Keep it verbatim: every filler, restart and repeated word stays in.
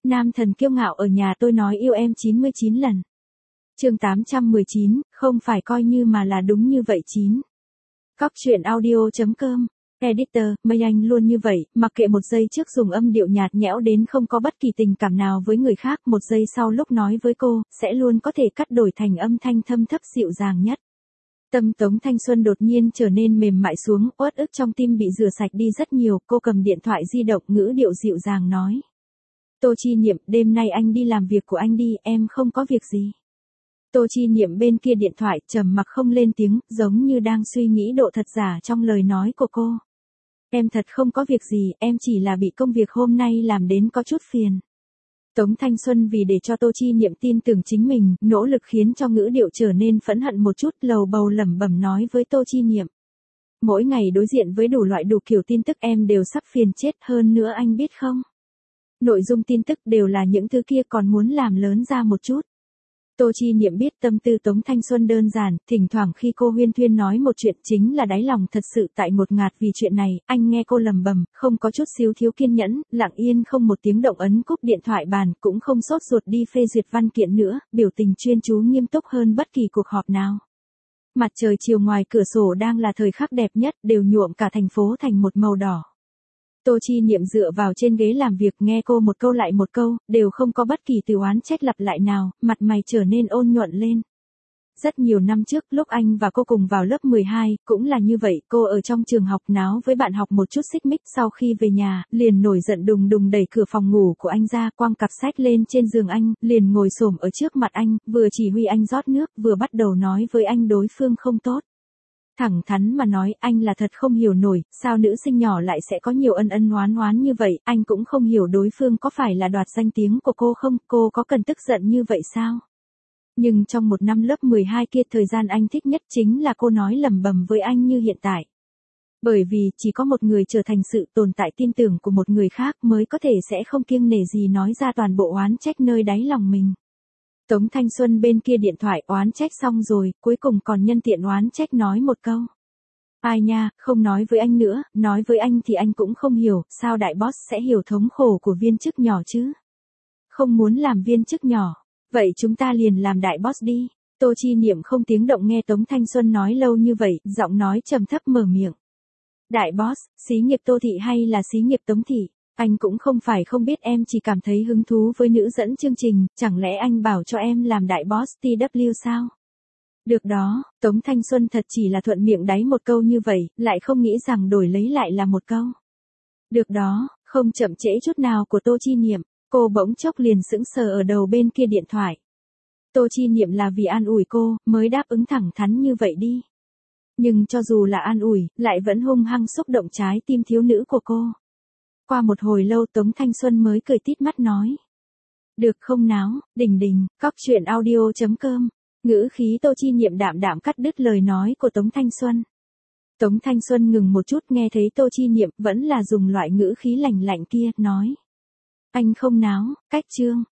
Nam thần kiêu ngạo ở nhà tôi nói yêu em chín mươi chín lần. Chương tám trăm mười chín, không phải coi như mà là đúng như vậy chín. Cóc truyện audio chấm com. Editor, Mây Anh luôn như vậy, mặc kệ một giây trước dùng âm điệu nhạt nhẽo đến không có bất kỳ tình cảm nào với người khác, một giây sau lúc nói với cô, sẽ luôn có thể cắt đổi thành âm thanh thâm thấp dịu dàng nhất. Tâm Tống Thanh Xuân đột nhiên trở nên mềm mại xuống, uất ức trong tim bị rửa sạch đi rất nhiều, cô cầm điện thoại di động ngữ điệu dịu dàng nói. Tô Chi Niệm, đêm nay anh đi làm việc của anh đi, em không có việc gì. Tô Chi Niệm bên kia điện thoại trầm mặc không lên tiếng, giống như đang suy nghĩ độ thật giả trong lời nói của cô. Em thật không có việc gì, em chỉ là bị công việc hôm nay làm đến có chút phiền. Tống Thanh Xuân vì để cho Tô Chi Niệm tin tưởng chính mình, nỗ lực khiến cho ngữ điệu trở nên phẫn hận một chút, lầu bầu lẩm bẩm nói với Tô Chi Niệm. Mỗi ngày đối diện với đủ loại đủ kiểu tin tức em đều sắp phiền chết, hơn nữa anh biết không? Nội dung tin tức đều là những thứ kia, còn muốn làm lớn ra một chút. Tô Chi Niệm biết tâm tư Tống Thanh Xuân đơn giản, thỉnh thoảng khi cô huyên thuyên nói một chuyện chính là đáy lòng thật sự tại ngột ngạt vì chuyện này, anh nghe cô lầm bầm, không có chút xíu thiếu kiên nhẫn, lặng yên không một tiếng động ấn cúp điện thoại bàn, cũng không sốt ruột đi phê duyệt văn kiện nữa, biểu tình chuyên chú nghiêm túc hơn bất kỳ cuộc họp nào. Mặt trời chiều ngoài cửa sổ đang là thời khắc đẹp nhất, đều nhuộm cả thành phố thành một màu đỏ. Tô Chi Niệm dựa vào trên ghế làm việc nghe cô một câu lại một câu, đều không có bất kỳ từ oán trách lặp lại nào, mặt mày trở nên ôn nhuận lên. Rất nhiều năm trước, lúc anh và cô cùng vào lớp mười hai, cũng là như vậy, cô ở trong trường học náo với bạn học một chút xích mích, sau khi về nhà, liền nổi giận đùng đùng đẩy cửa phòng ngủ của anh ra, quăng cặp sách lên trên giường anh, liền ngồi xổm ở trước mặt anh, vừa chỉ huy anh rót nước, vừa bắt đầu nói với anh đối phương không tốt. Thẳng thắn mà nói, anh là thật không hiểu nổi, sao nữ sinh nhỏ lại sẽ có nhiều ân ân oán oán như vậy, anh cũng không hiểu đối phương có phải là đoạt danh tiếng của cô không, cô có cần tức giận như vậy sao? Nhưng trong một năm lớp mười hai kia, thời gian anh thích nhất chính là cô nói lầm bầm với anh như hiện tại. Bởi vì, chỉ có một người trở thành sự tồn tại tin tưởng của một người khác mới có thể sẽ không kiêng nể gì nói ra toàn bộ oán trách nơi đáy lòng mình. Tống Thanh Xuân bên kia điện thoại oán trách xong rồi, cuối cùng còn nhân tiện oán trách nói một câu. Ai nha, không nói với anh nữa, nói với anh thì anh cũng không hiểu, sao đại boss sẽ hiểu thống khổ của viên chức nhỏ chứ? Không muốn làm viên chức nhỏ, vậy chúng ta liền làm đại boss đi. Tô Chi Niệm không tiếng động nghe Tống Thanh Xuân nói lâu như vậy, giọng nói trầm thấp mở miệng. Đại boss, xí nghiệp Tô Thị hay là xí nghiệp Tống Thị? Anh cũng không phải không biết, em chỉ cảm thấy hứng thú với nữ dẫn chương trình, chẳng lẽ anh bảo cho em làm đại boss tê vê sao? Được đó, Tống Thanh Xuân thật chỉ là thuận miệng đáy một câu như vậy, lại không nghĩ rằng đổi lấy lại là một câu. Được đó, không chậm trễ chút nào của Tô Chi Niệm, cô bỗng chốc liền sững sờ ở đầu bên kia điện thoại. Tô Chi Niệm là vì an ủi cô, mới đáp ứng thẳng thắn như vậy đi. Nhưng cho dù là an ủi, lại vẫn hung hăng xúc động trái tim thiếu nữ của cô. Qua một hồi lâu Tống Thanh Xuân mới cười tít mắt nói. Được không náo, đình đình, cóc truyện audio chấm com. Ngữ khí Tô Chi Niệm đạm đạm cắt đứt lời nói của Tống Thanh Xuân. Tống Thanh Xuân ngừng một chút, nghe thấy Tô Chi Niệm vẫn là dùng loại ngữ khí lạnh lạnh kia, nói. Anh không náo, cách chương.